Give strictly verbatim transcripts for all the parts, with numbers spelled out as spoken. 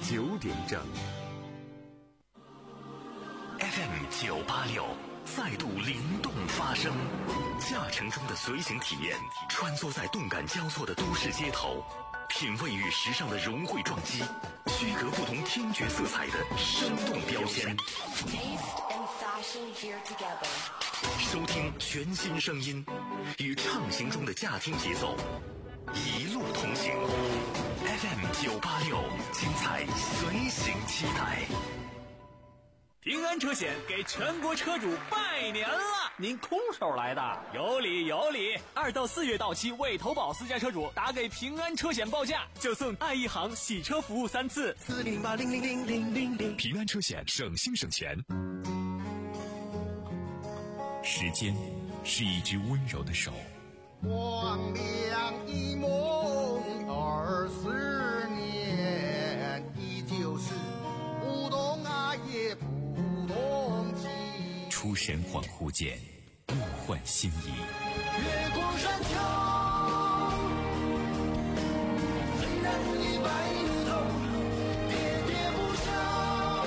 九点整。 F M 九八六再度灵动发声，驾乘中的随行体验，穿梭在动感交错的都市街头，品味与时尚的融汇撞击，区隔不同听觉色彩的生动标签。收听全新声音，与畅行中的驾听节奏，一路同行。F M 九八六，精彩随行期待。 平安车险给全国车主拜年了！ 您空手来的？ 有理有理！二到四月到期未投保私家车主，打给平安车险报价，就送爱一行洗车服务三次。 四零八零零零零零零。 平安车险，省心省钱。 时间是一只温柔的手， 光亮一梦二十年，依旧是不懂爱也不懂情。 出神恍惚间，物换星移。 月光山丘，虽然已白如头，喋喋不休，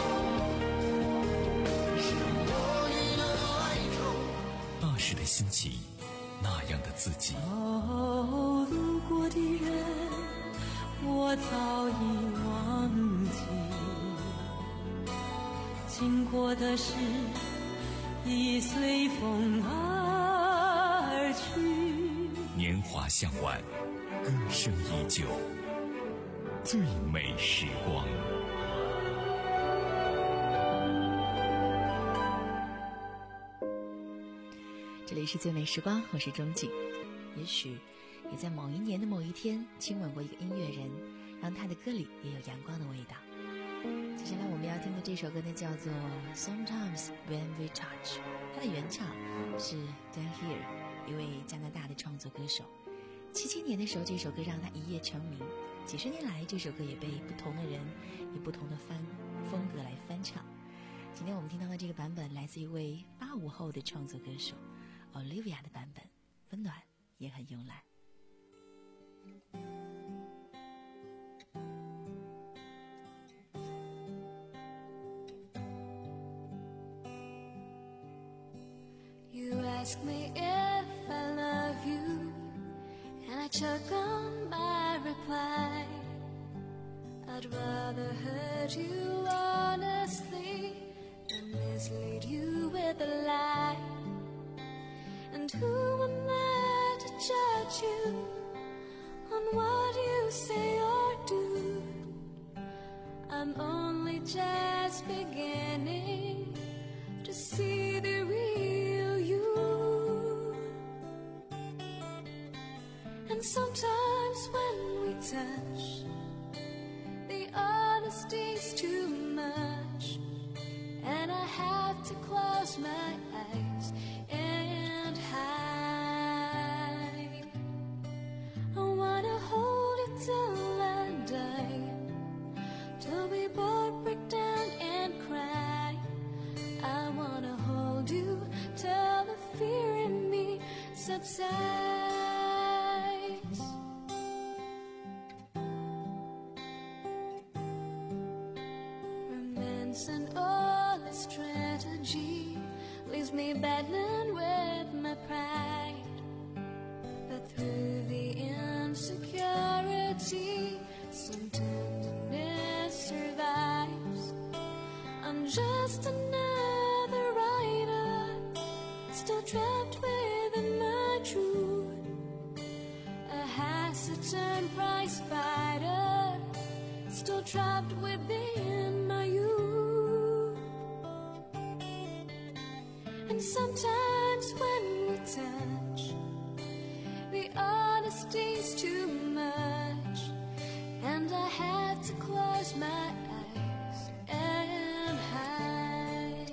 是我你的哀愁。 那时的心情，那样的自己。 哦，路过的人，我早已忘记，经过的事已随风而去。 年华向晚，歌声依旧，最美时光。 这里是最美时光，我是钟景。也许你在某一年的某一天亲吻过一个音乐人，让他的歌里也有阳光的味道。接下来我们要听的这首歌呢，叫做 Sometimes When We Touch， 它的原唱是 Dan Hill， 一位加拿大的创作歌手。七七年的时候，这首歌让他一夜成名，几十年来这首歌也被不同的人以不同的翻风格来翻唱。今天我们听到的这个版本来自一位八五后的创作歌手Olivia 的版本，温暖也很慵懒。 You ask me if I love you, and I choke on my reply. I'd rather hurt you honestly than mislead you with a lie. And who am I to judge you on what you say or do? I'm only just beginning to see the real you. And sometimes when we touch, the honesty's too much, and I have to close my eyes and hide. I wanna hold you till I die, till we both break down and cry. I wanna hold you till the fear in me subsides. Romance and all its strategy leaves me battling with my pride. But through the insecurity, some tenderness survives. I'm just another writer, still trapped within my truth. A hesitant prize fighter, still trapped within my youth. And sometimes when we touch, the honesty's too much, and I have to close my eyes and hide.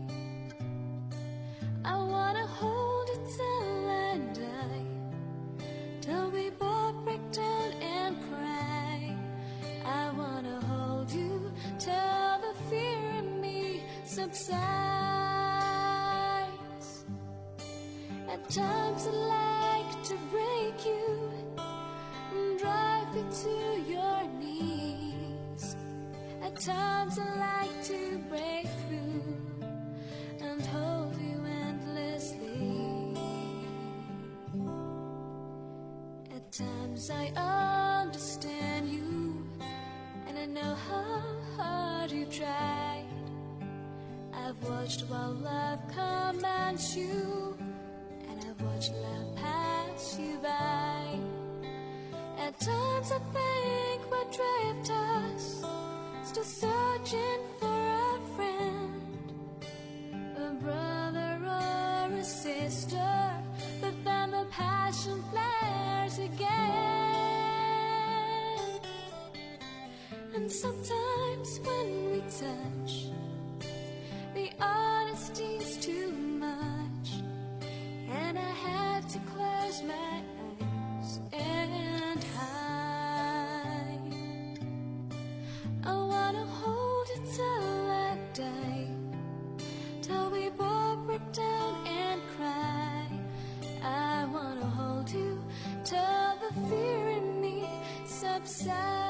I wanna hold you till I die, till we both break down and cry. I wanna hold you till the fear in me subsides. At times I like to break you and drive you to your knees. At times I like to break through and hold you endlessly. At times I understand you, and I know how hard you've tried. I've watched while love commands you, and I've watched love pass you by. At times I think what drift us, still searching for a friend, a brother or a sister, but then the passion flares again. And sometimes when we touch, the honesty's too much, and I have to close my eyes and hide. I wanna hold you till I die, till we both break down and cry. I wanna hold you till the fear in me subsides.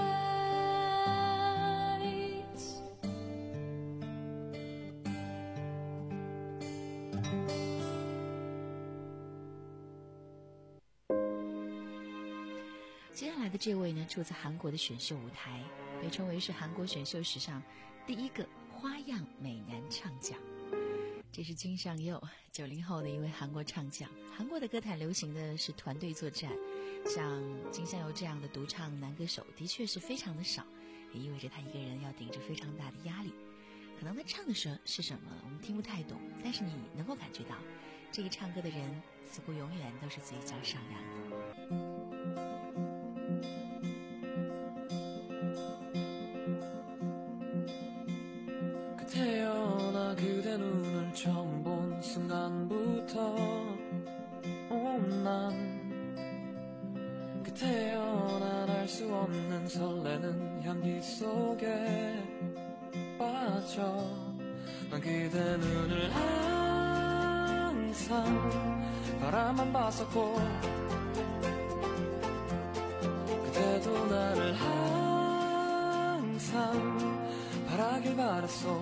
接下来的这位呢，住在韩国的选秀舞台，被称为是韩国选秀史上第一个花样美男唱将。这是金尚佑，九零后的一位韩国唱将。韩国的歌坛流行的是团队作战，像金尚佑这样的独唱男歌手的确是非常的少，也意味着他一个人要顶着非常大的压力。可能他唱的是是什么我们听不太懂，但是你能够感觉到这个唱歌的人似乎永远都是嘴角上扬的。 태어나 그대 눈을 처음 본 순간부터 오, 난 그 태어난 알 수 없는 설레는 향기 속에 빠져 난 그대 눈을 항상 바라만 봤었고 그대도 나를 항상 바라길 바랐어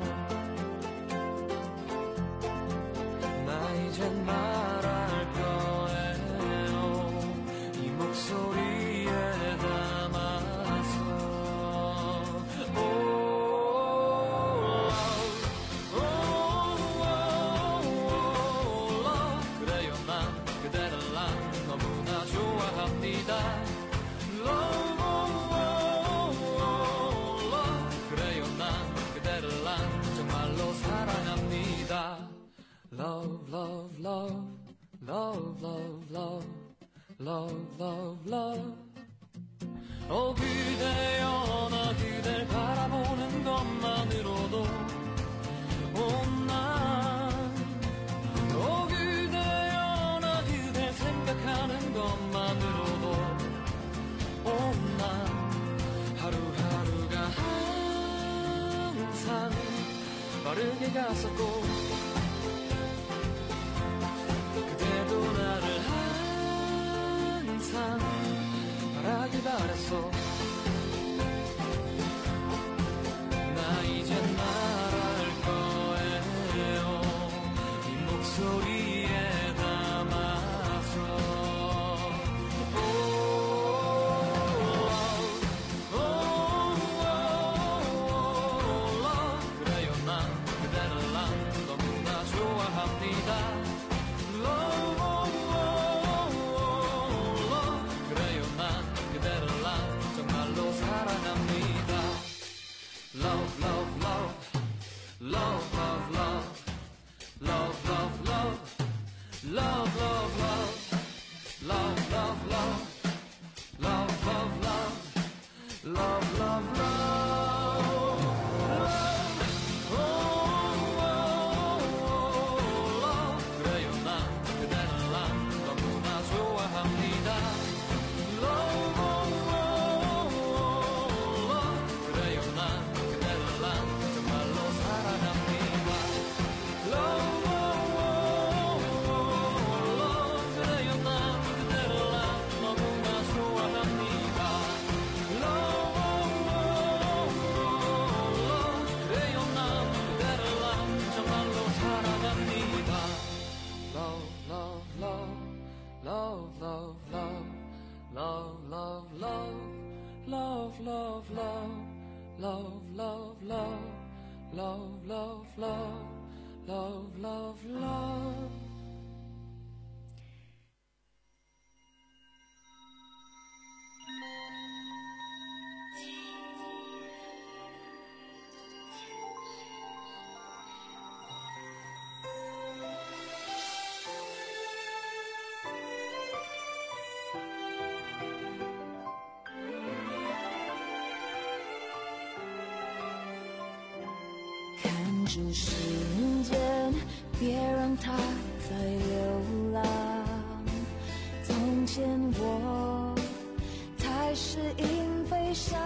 나 이젠 말할 거예요 이 목소리에 담아서 oh, oh, oh, oh, love 그래요 난 그대를 난 너무나 좋아합니다 love Love, love, love, love, love, love, love, love, love. 어 그대여 나 그댈 바라보는 것만으로도 온난 어 그대여 나 그댈 생각하는 것만으로도 온난 하루하루가 항상 빠르게 갔었고 그대도 나를 항상 바라길 바랬어 나 이젠 말할 거예요 이 목소리에 담아서 oh, oh, oh, oh, love 그래요 난 그대를 난 너무나 좋아합니다 Love, oh, oh, oh, love. 그래요 난 그대를 난 정말로 사랑합니다 Love, love, love Love, love, love Love, love, love Love, love, love Love, love, love Love, love, love Love, love, love Love love, love, love, love, love, love, love, love, love. 看着时间，别让它再流浪。从前我太适应悲伤，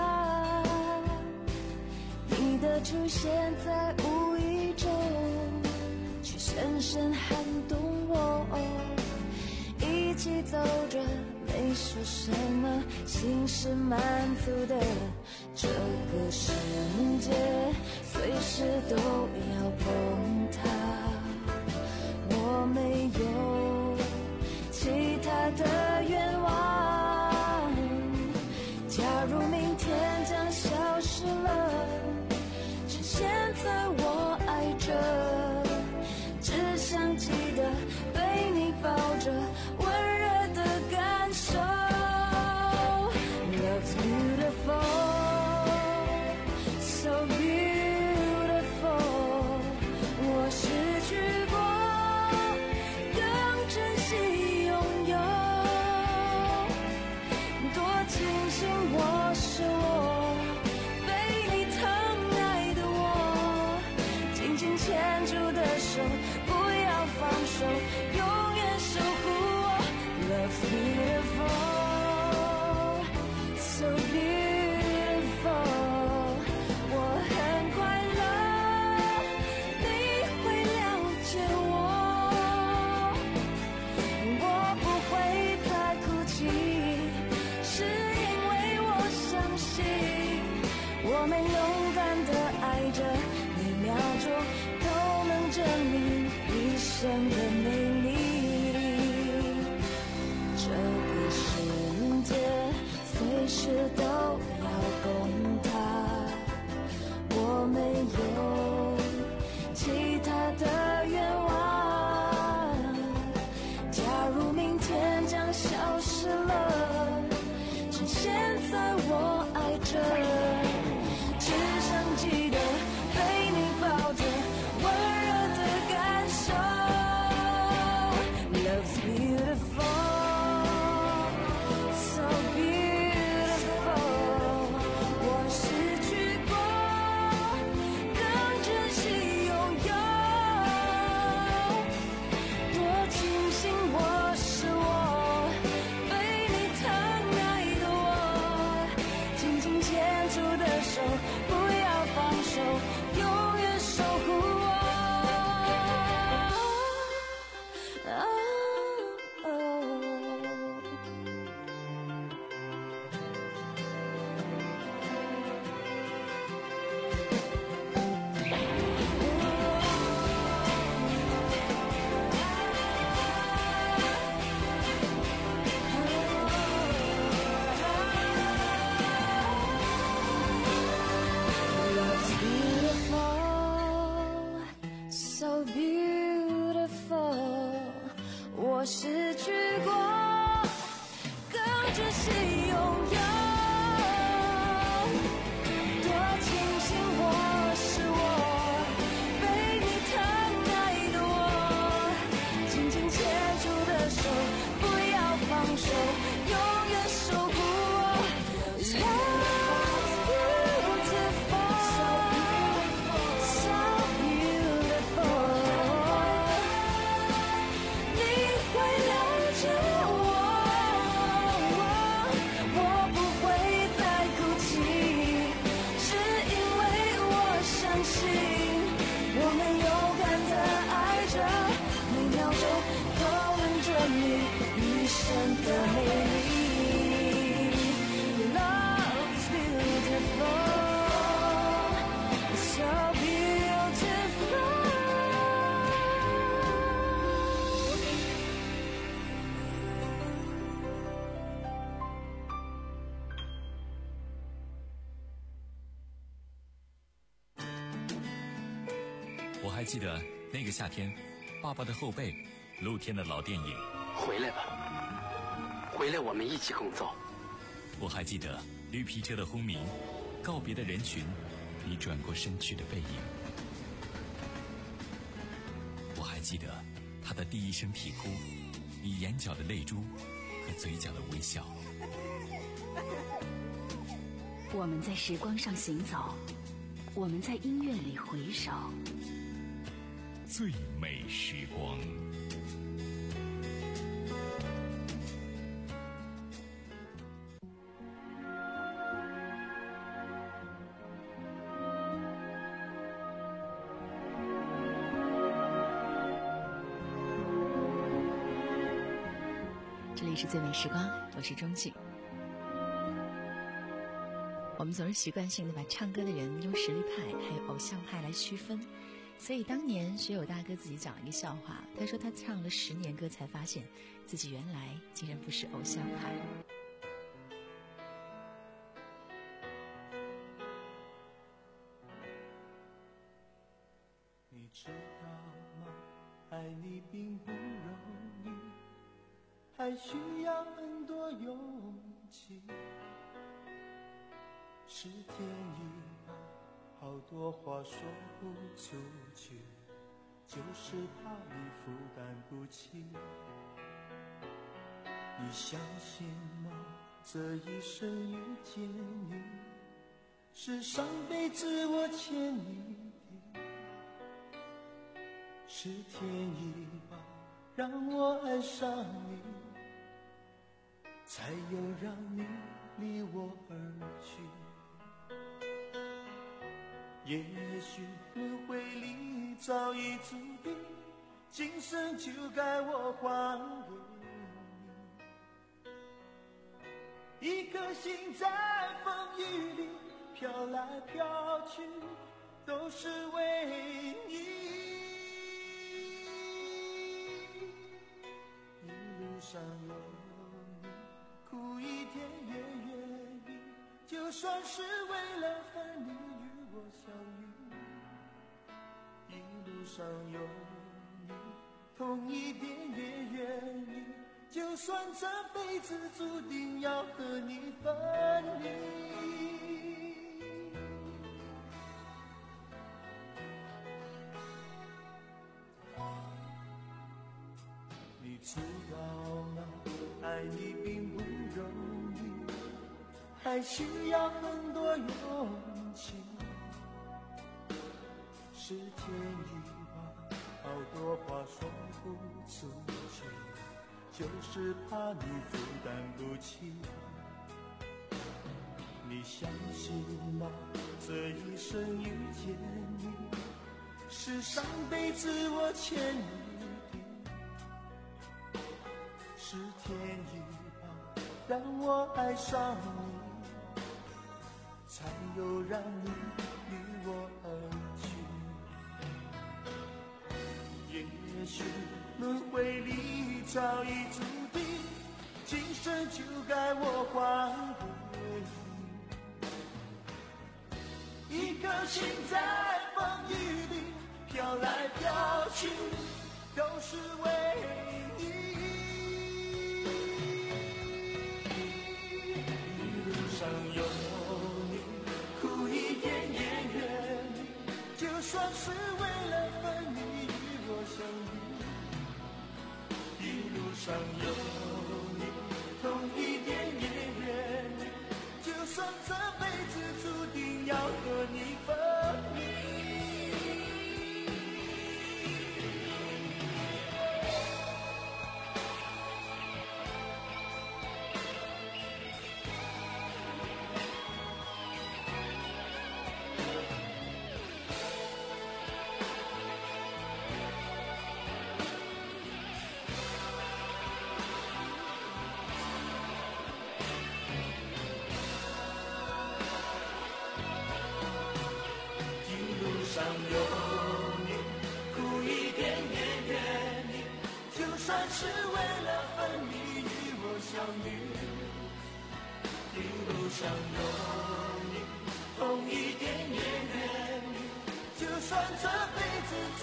你的出现在无意中，却深深撼动我。一起走着，没说什么，心是满足的。这个世界随时都要崩塌，我没有其他的愿望。假如明天将消失了，趁现在我爱着，只想记得被你抱着，温热的感受。Love's beautiful。So beautiful， 我失去过，更珍惜拥有。多庆幸我是我，被你疼爱的我，紧紧牵住的手，不要放手，永远守护我。Love's beautiful，So beautiful。我们勇敢地爱着，每秒钟都能证明一生的美丽。这个世界随时都要崩塌，我没有其他的愿望。假如明天将消失了，趁现在我爱着。只想记得被你抱着，温热的感受。Love's beautiful， so beautiful。我失去过，更珍惜拥有。多庆幸我是我，被你疼爱的我，紧紧牵住的手。不要放手，永远守护我。啊哦，So beautiful， 我失去过，更珍惜拥有。多庆幸我是我，被你疼爱的我，紧紧牵住的手，不要放手，永远守护我。 我还记得那个夏天，爸爸的后背，露天的老电影。 回来吧，回来，我们一起工作。 我还记得绿皮车的轰鸣，告别的人群，你转过身去的背影。我还记得他的第一声啼哭，你眼角的泪珠和嘴角的微笑。 我们在时光上行走，我们在音乐里回首， 最美时光。 这里是最美时光，我是钟静。我们总是习惯性的把唱歌的人用实力派还有偶像派来区分，所以当年学友大哥自己讲了一个笑话，他说他唱了十年歌才发现自己原来竟然不是偶像派。 你知道吗？爱你并不容易，还需要很多勇气。是天意吧，好多话说不出去，就是怕你负担不起。你相信吗？这一生遇见你，是上辈子我欠你的。是天意吧，让我爱上你，才有让你离我而去。也许轮回里早已注定，今生就该我还给你。一颗心在风雨里飘来飘去，都是为你。一路上有你，苦一点也愿意，就算是为了分离与我相遇。一路上有你，痛一点也愿意，就算这辈子注定要和你分离。你知道吗？爱你并不容易，还需要很多勇气。是天意吧，好多话说不出去，就是怕你负担不起。你相信吗？这一生遇见你，是上辈子我欠你的。是天意吧，让我爱上你，才有让你离我而去。也许轮回里早已注定，今生就该我还给你。一颗心在风雨里飘来飘去，都是为你。一路上有你，苦一点也愿意，就算是为了分离我相遇。一路上有你，痛一点也愿意，就算这辈子注定要和你分离。上有你，苦一点也愿意，就算是为了分离与我相遇。一路上有你，痛一点也愿意，就算这辈子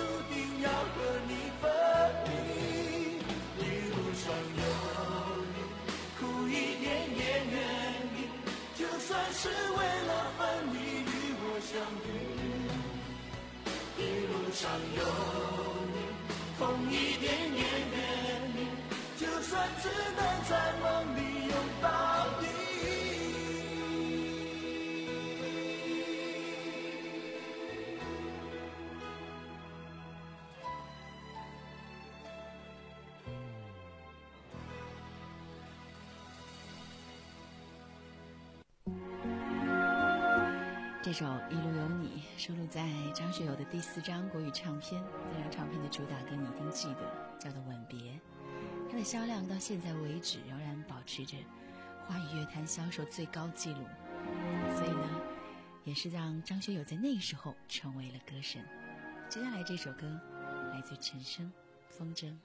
上有你，痛一点也愿意，就算只能在梦里拥抱你。 这首《一路有你》收录在张学友的第四张国语唱片，这张唱片的主打歌你一定记得，叫做《吻别》。它的销量到现在为止仍然保持着华语乐坛销售最高纪录，所以呢，也是让张学友在那个时候成为了歌神。接下来这首歌来自陈升，《风筝》。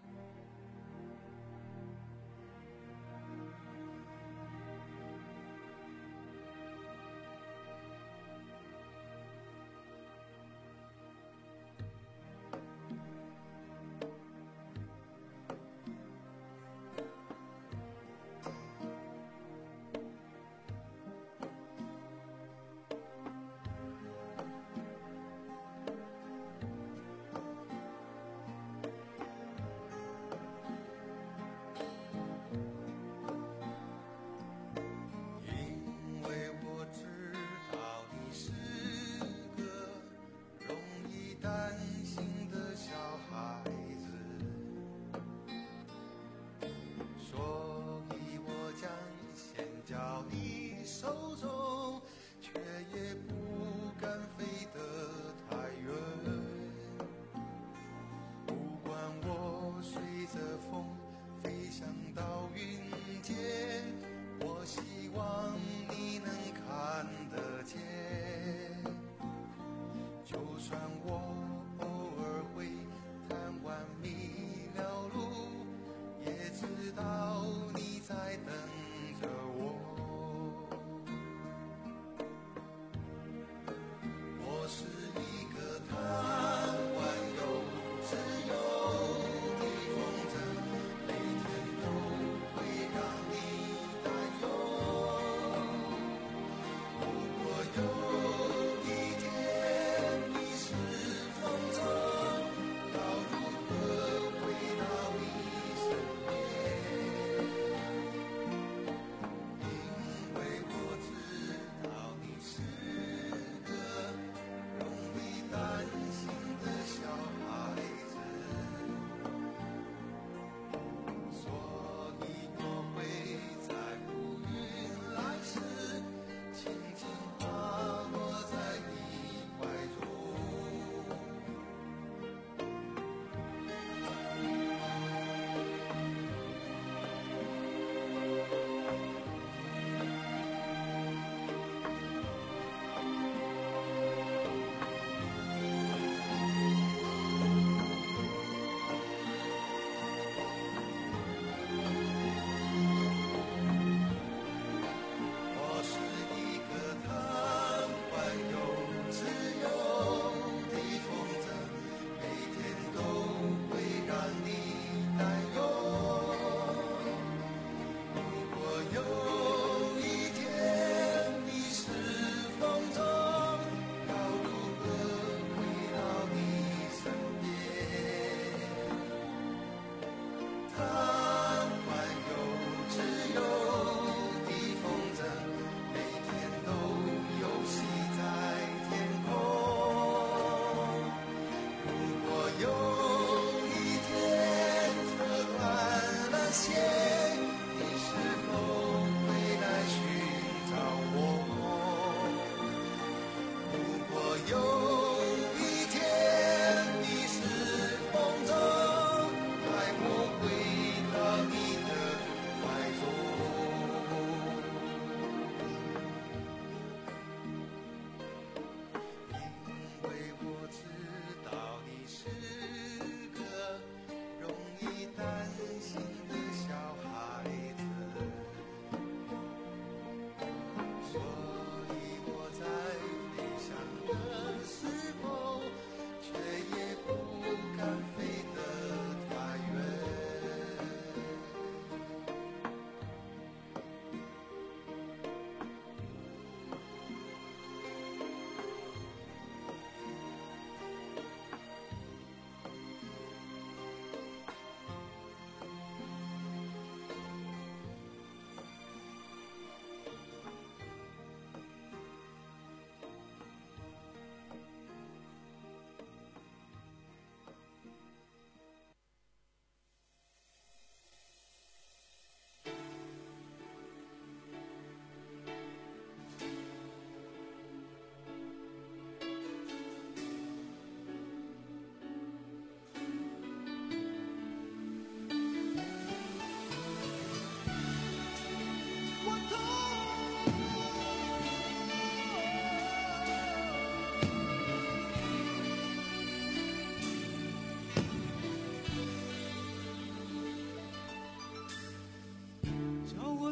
所以我在飞翔的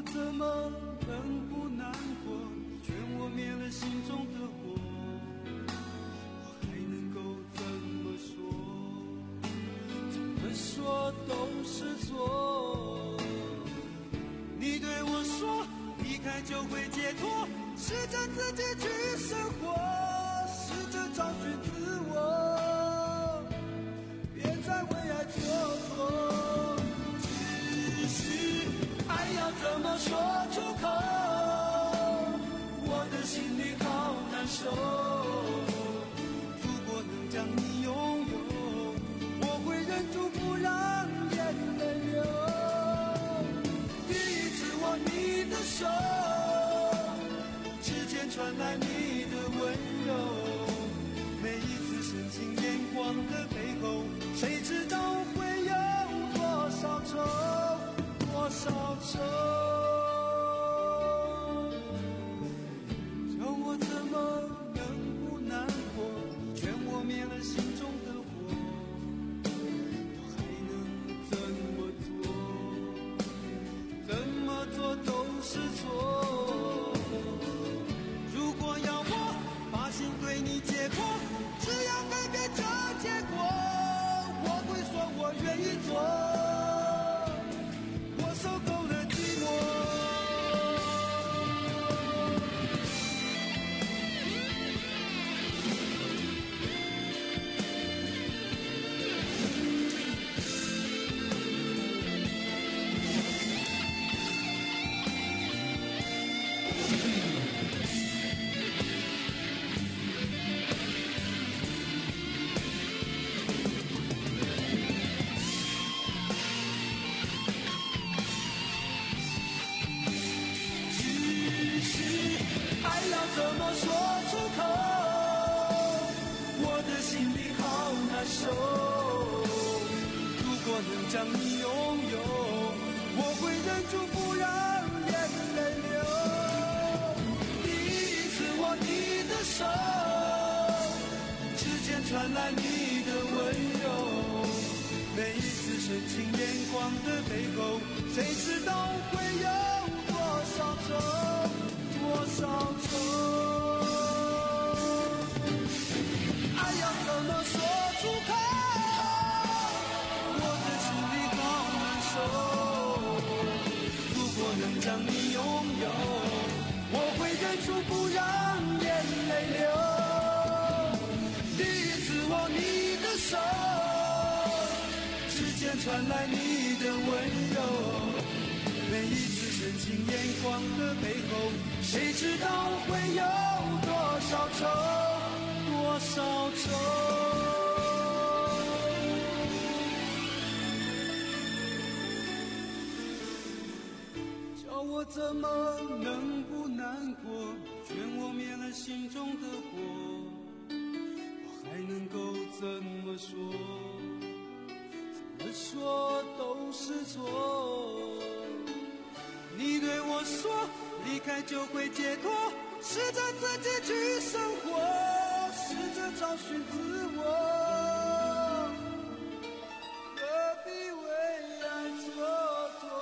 怎么能不难过？劝我灭了心中的火，我还能够怎么说？怎么说都是错。你对我说离开就会解脱，试着自己去生活，试着找寻自我，别再为爱蹉跎。只是爱要怎么说出口，我的心里好难受。如果能将你拥有，我会忍住不让眼泪流。第一次握你的手，指尖传来你的温柔，每一次深情眼光的背后，谁知道会有多少愁，多少愁。叫我怎么能不难过？劝我灭了心中的火，我还能怎么做？怎么做都是错。如果要我把心对你解剖，只要改变这结果，我会说我愿意做，我受够了寂寞。怎么说出口？我的心里好难受。如果能将你拥有，我会忍住不让眼泪流。第一次握你的手，指尖传来你的温柔，每一次深情眼光的背后，谁知道会有多少愁，多少愁。爱要怎么说出口？我的心里好难受。如果能将你拥有，我会忍住不让眼泪流。第一次握你的手，指尖传来你的温柔，每一次深情眼光的背后，谁知道会有多少愁，多少愁。叫我怎么能不难过？劝我灭了心中的火，我还能够怎么说？怎么说都是错。你对我说离开就会解脱，试着自己去生活，试着找寻自我，何必为爱蹉跎。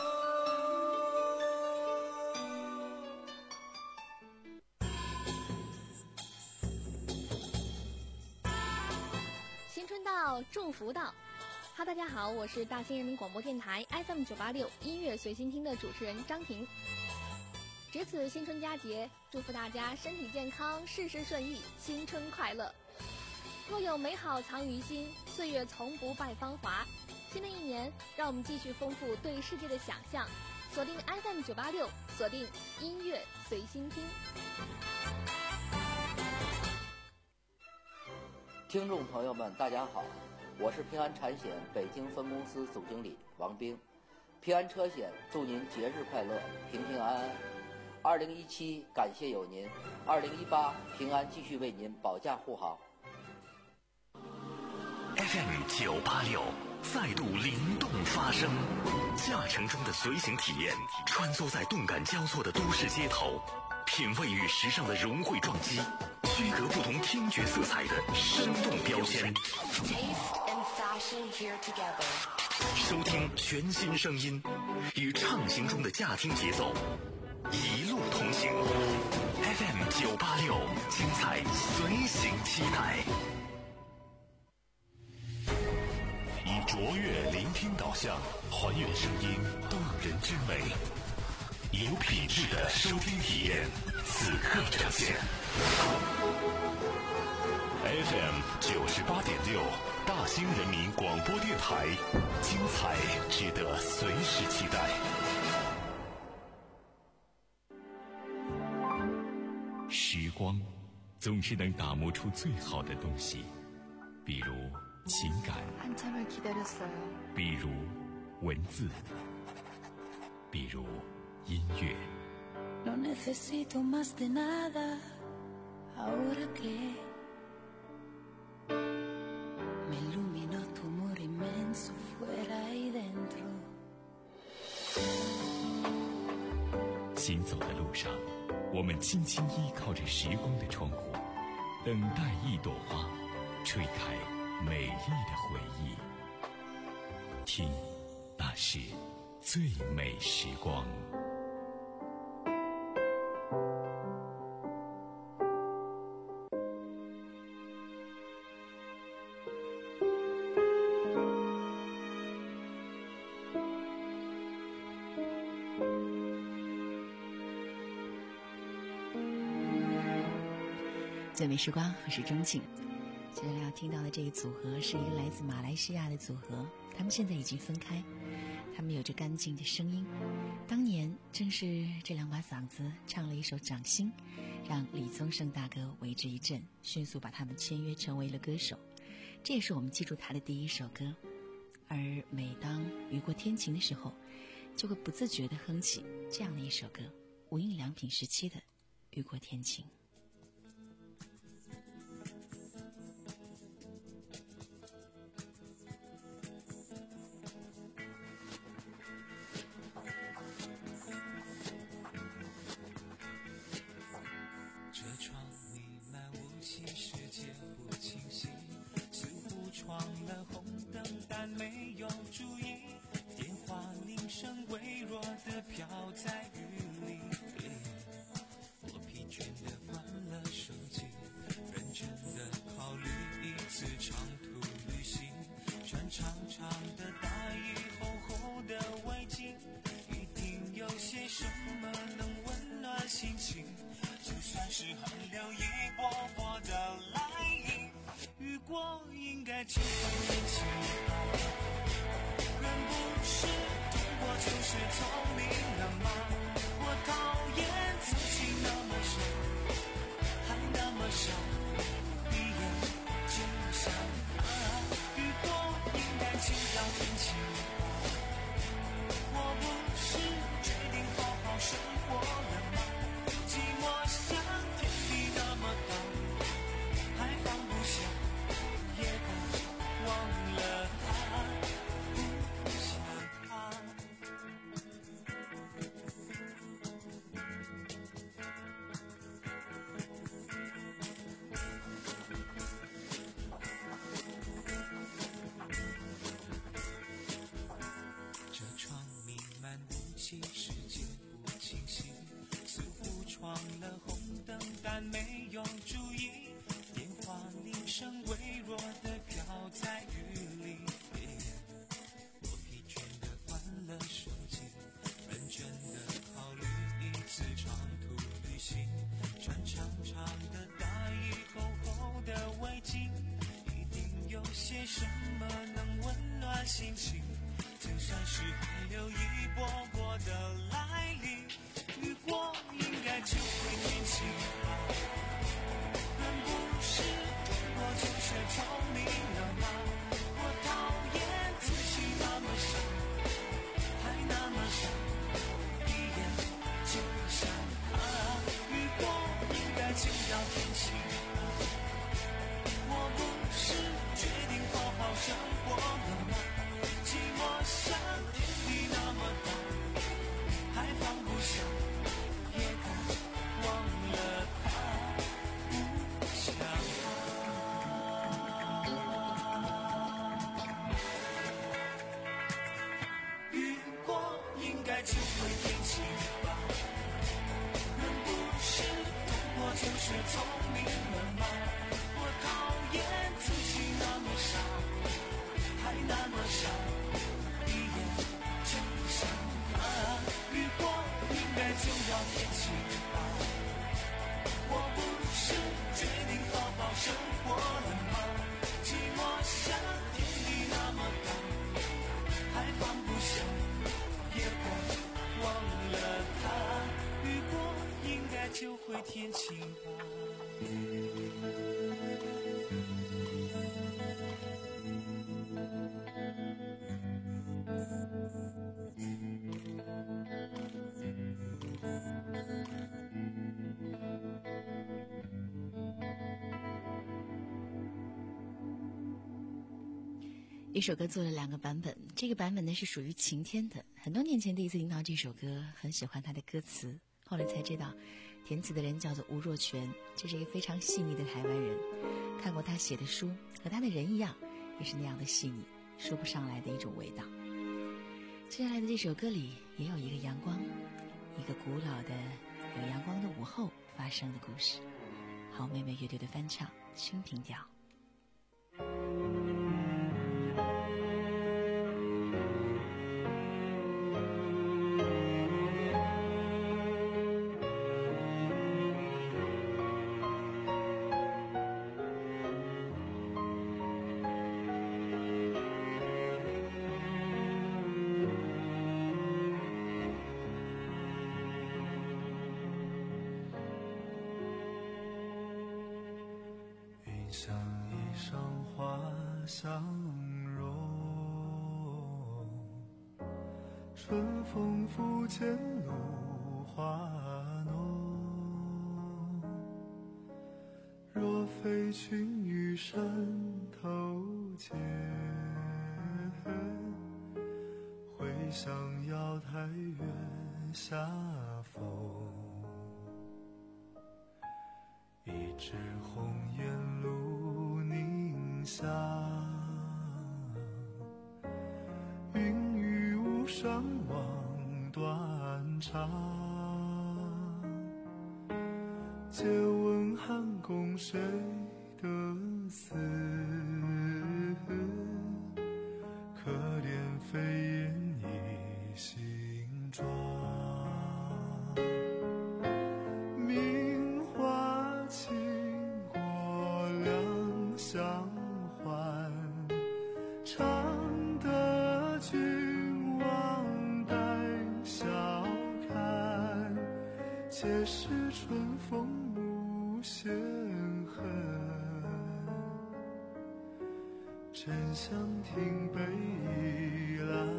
新春到，祝福到。哈，大家好，我是大兴人民广播电台 F M 九八六音乐随心听的主持人张婷。值此新春佳节，祝福大家身体健康，事事顺意，新春快乐。若有美好藏于心，岁月从不败芳华。新的一年，让我们继续丰富对世界的想象，锁定 F M 九八六，锁定音乐随心听。 听众朋友们，大家好。我是平安产险北京分公司总经理王兵，平安车险祝您节日快乐，平平安安。二零一七感谢有您，二零一八平安继续为您保驾护航。 F M 九八六再度灵动发声，驾乘中的随行体验，穿梭在动感交错的都市街头，品味与时尚的融汇撞击，区隔不同听觉色彩的生动标签。 Taste and fashion here together. 收听全新声音，与畅行中的驾听节奏一路同行。F M 九八六，精彩随行期待。以卓越聆听导向，还原声音动人之美，以有品质的收听体验，此刻呈现。F M 九十八点六，大兴人民广播电台，精彩值得随时期待。 时光总是能打磨出最好的东西，比如情感，比如文字，比如音乐。 No necesito más de nada ahora que me iluminó tu amor inmenso fuera y dentro。 行走的路上，我们轻轻依靠着时光的窗户，等待一朵花吹开美丽的回忆。听，那是最美时光。 最美时光，我是钟庆。接下来要听到的这个组合是一个来自马来西亚的组合，他们现在已经分开，他们有着干净的声音。当年正是这两把嗓子唱了一首《掌心》，让李宗盛大哥为之一振，迅速把他们签约成为了歌手。这也是我们记住他的第一首歌。而每当雨过天晴的时候，就会不自觉地哼起这样的一首歌，无印良品时期的《雨过天晴》。 心情，就算是海流一波波的来临，雨过应该就会天晴。人不是痛过就是聪明了吗？我讨厌自己那么傻，还那么傻，一眼就想啊，雨过应该就要天晴。我不是决定好好生活了吗？寂寞像天地那么大，还放不下，也该忘了它。 一首歌做了两个版本，这个版本呢是属于晴天的。很多年前第一次听到这首歌，很喜欢它的歌词，后来才知道填词的人叫做吴若权，这是一个非常细腻的台湾人。看过他写的书，和他的人一样，也是那样的细腻，说不上来的一种味道。接下来的这首歌里也有一个阳光，一个古老的有阳光的午后发生的故事。好妹妹乐队的翻唱《清平调》。 像一场花相融，春风拂槛露花浓。若非群玉山头见，会向瑶台月下逢。一枝红颜露凝香，云雨巫山望断肠。借问汉宫谁得似？可怜飞燕倚新妆。名花倾国两相还，常得君王带笑看。皆是春风无限恨，沉香亭北倚栏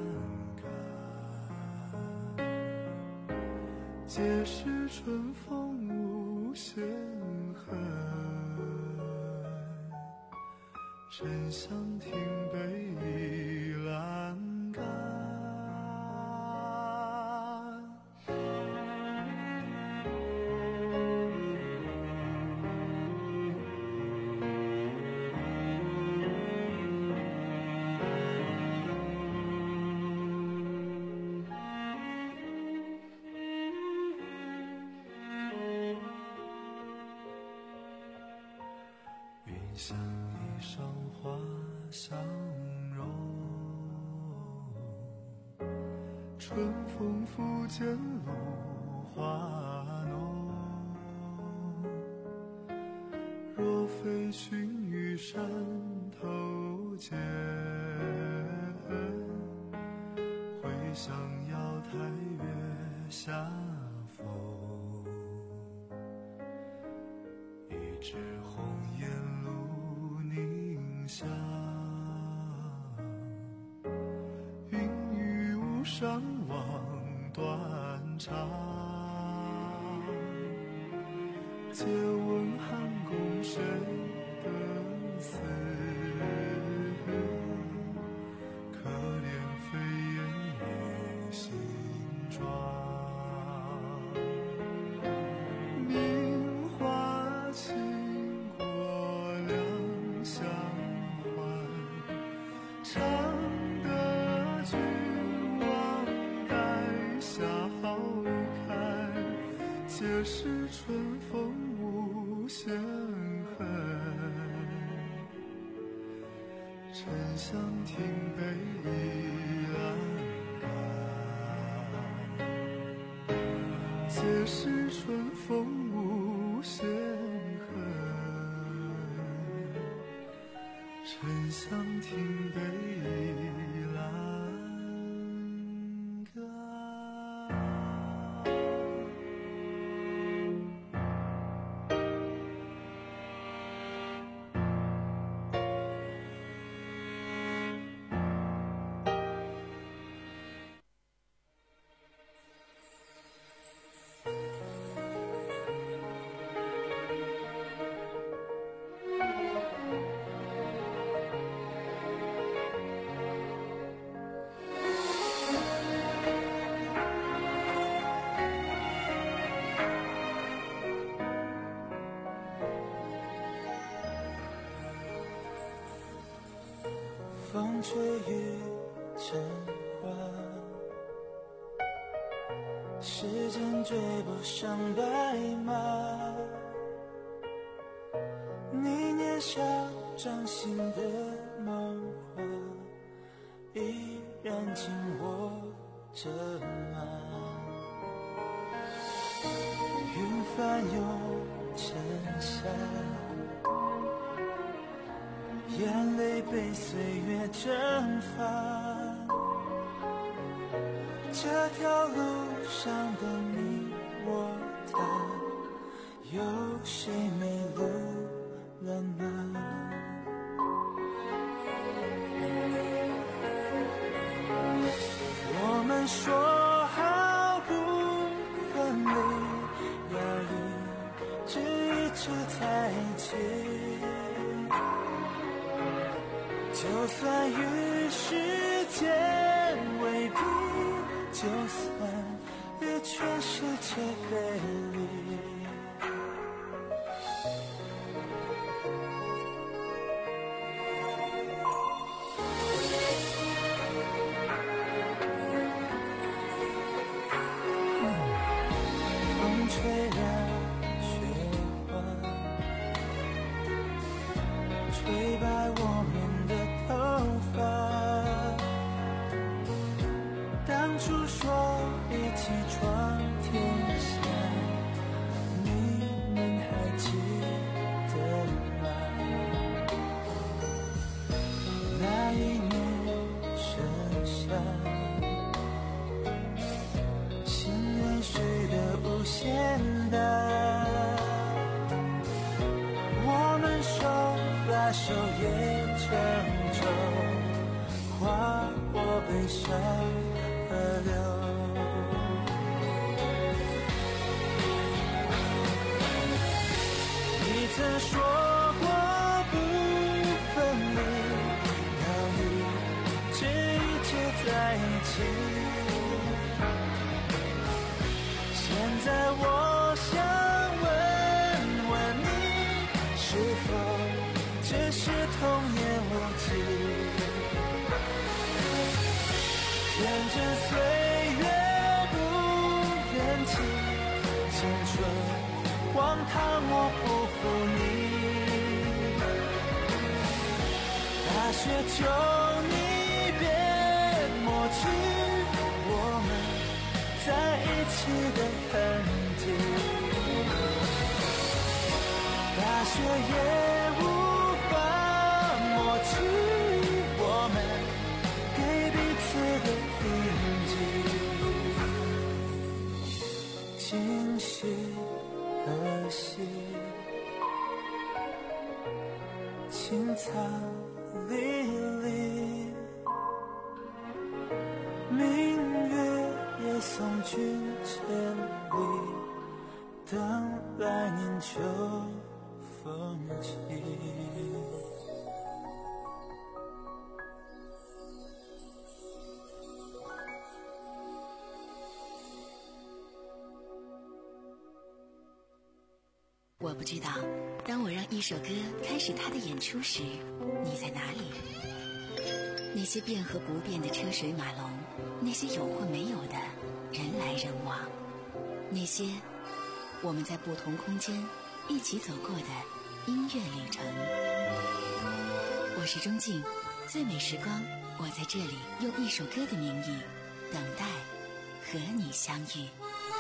杆。皆是春风无限恨，沉香亭北倚栏杆。像一场花相融，春风拂槛露花浓。若非群玉山头见，会向瑶台月下逢。一枝红颜露凝香，云雨巫山望断肠。借问汉宫谁得似？可怜飞燕倚新妆。名花倾国两相还，常得君王带笑看。皆是春风无限恨，沉香亭北倚栏杆。皆是春风无限恨，沉香亭北倚栏杆。 风吹雨成花，时间追不上白马，你年少掌心的梦话依然紧握着吗？云翻涌成沙，眼泪被岁月蒸发，这条路上的你我他，有谁没路了呢？我们说好不分离，要一直一直在一起，就算与时间为敌，就算与全世界背离。风吹染雪花，吹白我们的头发，当初说一起闯天下，你们还记得吗？那一年盛夏，心里睡得无限大，我们手把手也成舟，划过悲伤河流。你曾说过不分离，要一直一直在一起，现在我想问问你，是否只是童言无忌，天真岁月不忍记，青春荒唐我不负你，大雪求你别抹去我们在一起的痕迹，大雪也无法抹去我们给彼此的印记，今夕何夕，青草离离，明月也送君千里，等来年秋风起。 我不知道，当我让一首歌开始它的演出时，你在哪里？那些变和不变的车水马龙，那些有或没有的人来人往，那些我们在不同空间一起走过的音乐旅程。我是钟静，最美时光，我在这里用一首歌的名义等待和你相遇。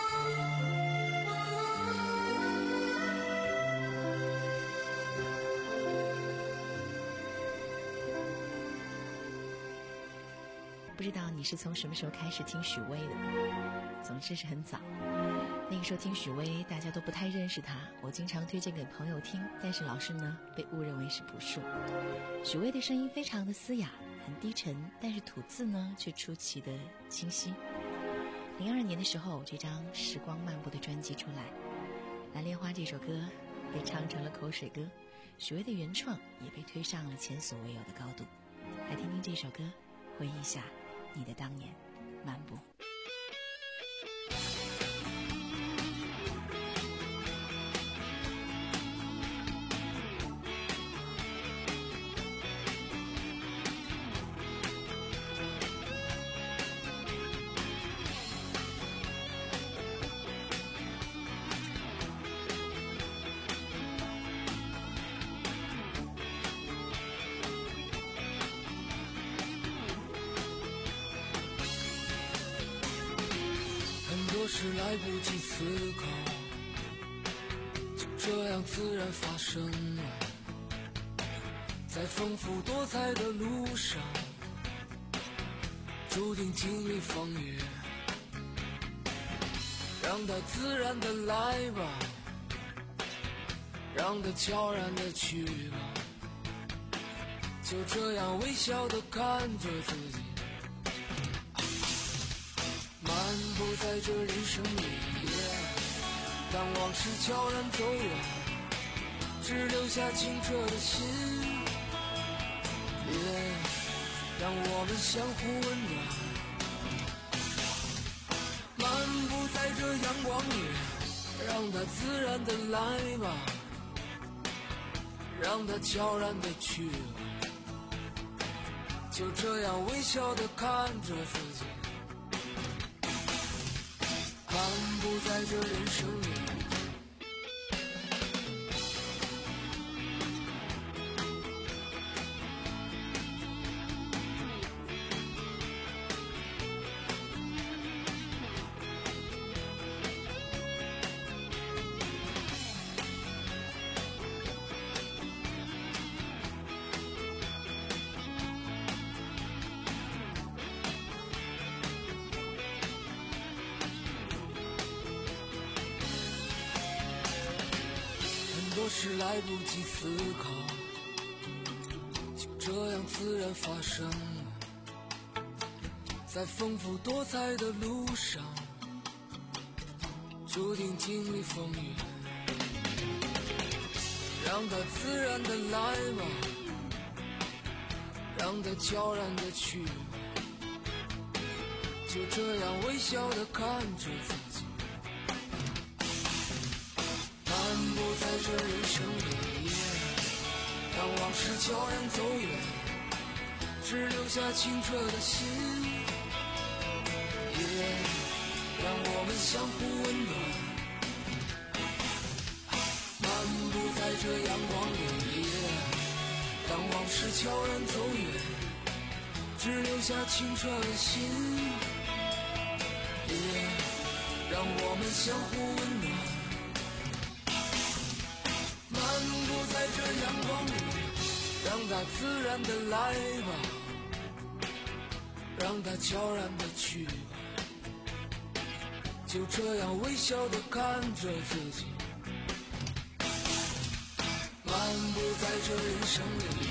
不知道你是从什么时候开始听许巍的？总之是很早。那个时候听许巍，大家都不太认识他，我经常推荐给朋友听，但是老是呢被误认为是朴树。许巍的声音非常的嘶哑，很低沉，但是吐字呢却出奇的清晰。零二年的时候，这张《时光漫步》的专辑出来，《蓝莲花》这首歌被唱成了口水歌，许巍的原创也被推上了前所未有的高度。来听听这首歌，回忆一下你的当年漫步。 是来不及思考，就这样自然发生了。在丰富多彩的路上，注定经历风雨，让它自然的来吧，让它悄然的去吧，就这样微笑的看着自己，漫步在这人生里，当往事悄然走远，只留下清澈的心，也让我们相互温暖。漫步在这阳光里，让它自然的来吧，让它悄然的去吧，就这样微笑的看着自己，漫步在这人生里。多事来不及思考，就这样自然发生了。在丰富多彩的路上，注定经历风雨，让它自然的来吧，让它悄然的去吧，就这样微笑的看着自己，漫步在这人生里，当往事悄然走远，只留下清澈的心，也让我们相互温暖。漫步在这阳光里，当往事悄然走远，只留下清澈的心，也让我们相互温暖。漫步在这阳光里，让它自然的来吧，让它悄然的去吧，就这样微笑的看着自己，漫步在这人生里。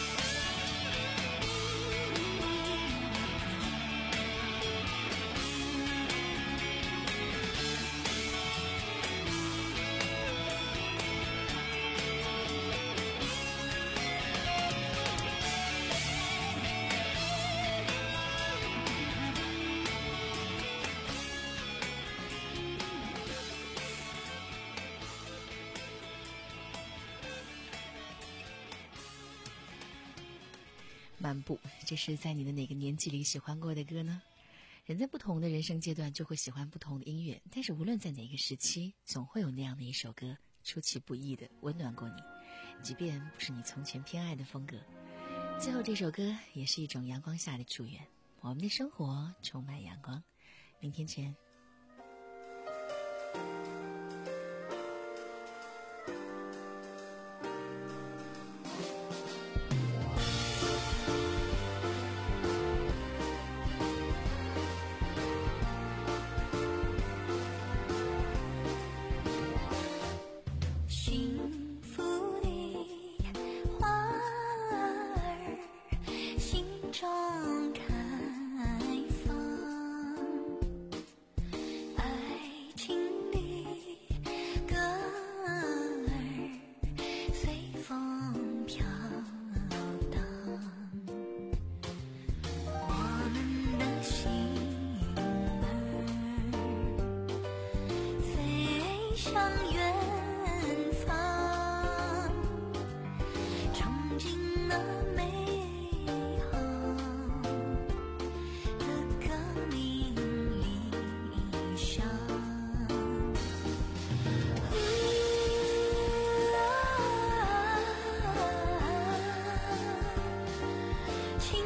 漫步，这是在你的哪个年纪里喜欢过的歌呢？人在不同的人生阶段就会喜欢不同的音乐，但是无论在哪个时期，总会有那样的一首歌出其不意的温暖过你，即便不是你从前偏爱的风格。最后这首歌也是一种阳光下的祝愿，我们的生活充满阳光。明天见。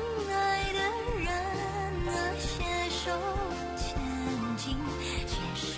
牵手前进，携手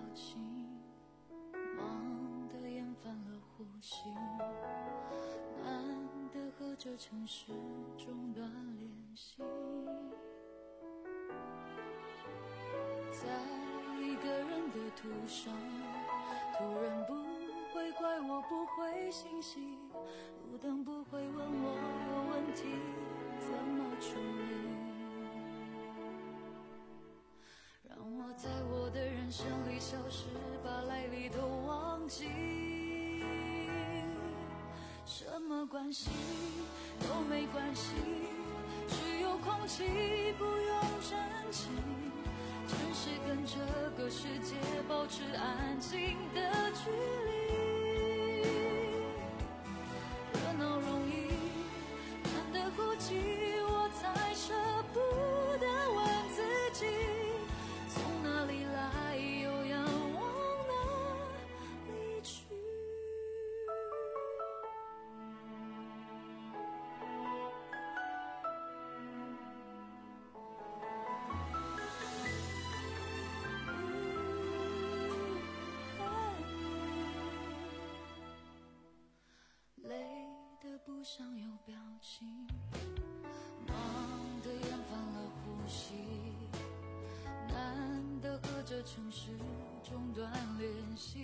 情，忙得厌烦了呼吸，难得和这城市中断联系。在一个人的途上，突然不会怪我不会信息，路灯不会问我有问题怎么处理，让我在我的人生里消失，把来历都忘记。什么关系都没关系，只有空气不用真情，暂时跟这个世界保持安静的距离。热闹容易，难得孤寂，我才舍不得问自己，从哪里来又要往哪里去。不想有表情，忙得厌烦了呼吸，难得和这城市中断联系，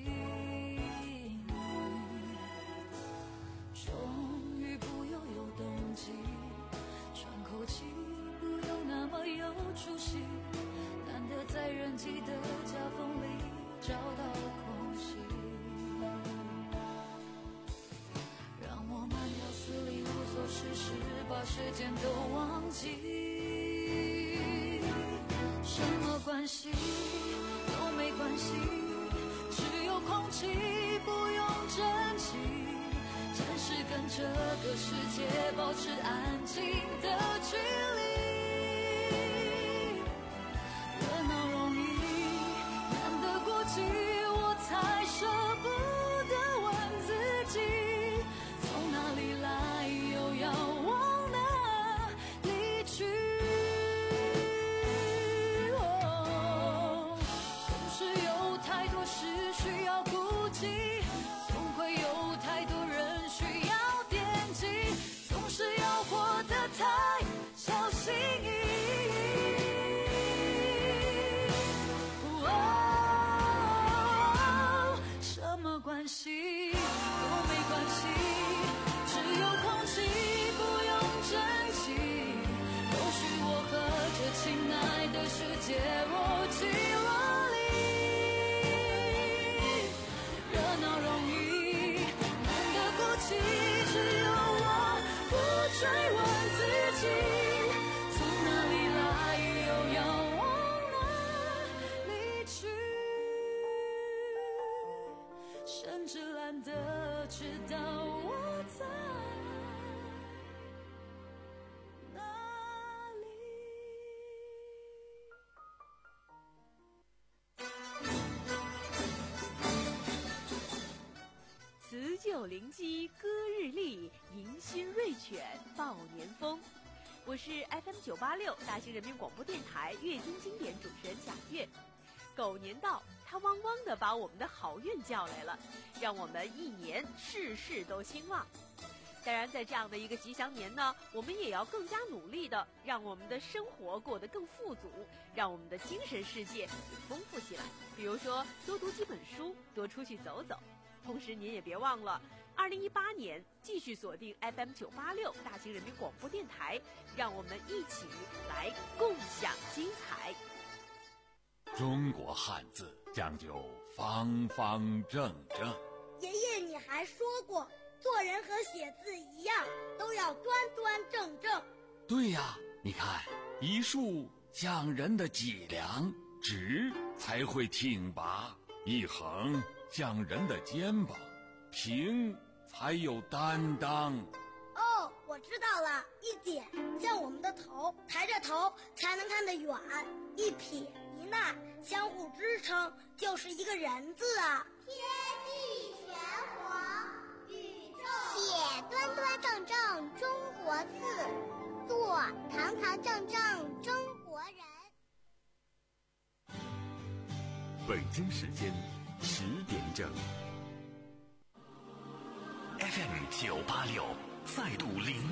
终于不又有冬季，喘口气不用那么有出息，难得在人际的夹缝里找到空隙，事实把时间都忘记，什么关系都没关系，只有空气不用真情，暂时跟这个世界保持安静的距离。热闹容易，难得孤寂，我才舍不得问自己，从哪里来又要往哪里去，哦，总是有太多事需要顾忌，总会有太多人需要惦记，总是要活得太小心翼翼，哦，什么关系都没关系，只有空气不用真情，容许我和这亲爱的世界若即若离。热闹容易，难得孤寂，只有我不追问自己，从哪里来又要往哪里去，甚至懒得知道我在哪里。 辞旧临机歌日丽，迎新瑞犬报年风。我是 F M 九八六大兴人民广播电台月经经典主持人贾月。狗年到，它汪汪地把我们的好运叫来了，让我们一年事事都兴旺。当然，在这样的一个吉祥年呢，我们也要更加努力的让我们的生活过得更富足，让我们的精神世界也丰富起来。比如说，多读几本书，多出去走走。同时，您也别忘了，二零一八年继续锁定 F M 九八六大兴人民广播电台，让我们一起来共享精彩。 中国汉字讲究方方正正。 爷爷，你还说过，做人和写字一样，都要端端正正。 对呀，你看，一竖讲人的脊梁，直才会挺拔；一横讲人的肩膀，平才有担当。 哦，我知道了，一点像我们的头，抬着头才能看得远；一撇一捺相互支撑，就是一个人字啊。 天地玄黄，宇宙写端端正正中国字，做堂堂正正中国人。 北京时间十点整。F M 九八六再度零。